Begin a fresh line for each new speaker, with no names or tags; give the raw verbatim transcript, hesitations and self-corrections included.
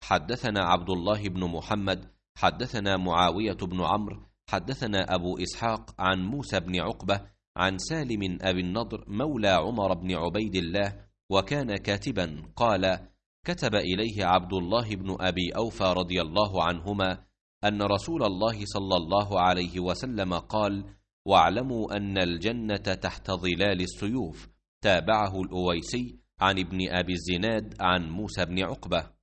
حدثنا عبد الله بن محمد حدثنا معاوية بن عمرو حدثنا أبو إسحاق عن موسى بن عقبة عن سالم أبي النضر مولى عمر بن عبيد الله وكان كاتبا قال: كتب إليه عبد الله بن أبي أوفى رضي الله عنهما أن رسول الله صلى الله عليه وسلم قال: واعلموا أن الجنة تحت ظلال السيوف. تابعه الأويسي عن ابن أبي الزناد عن موسى بن عقبة.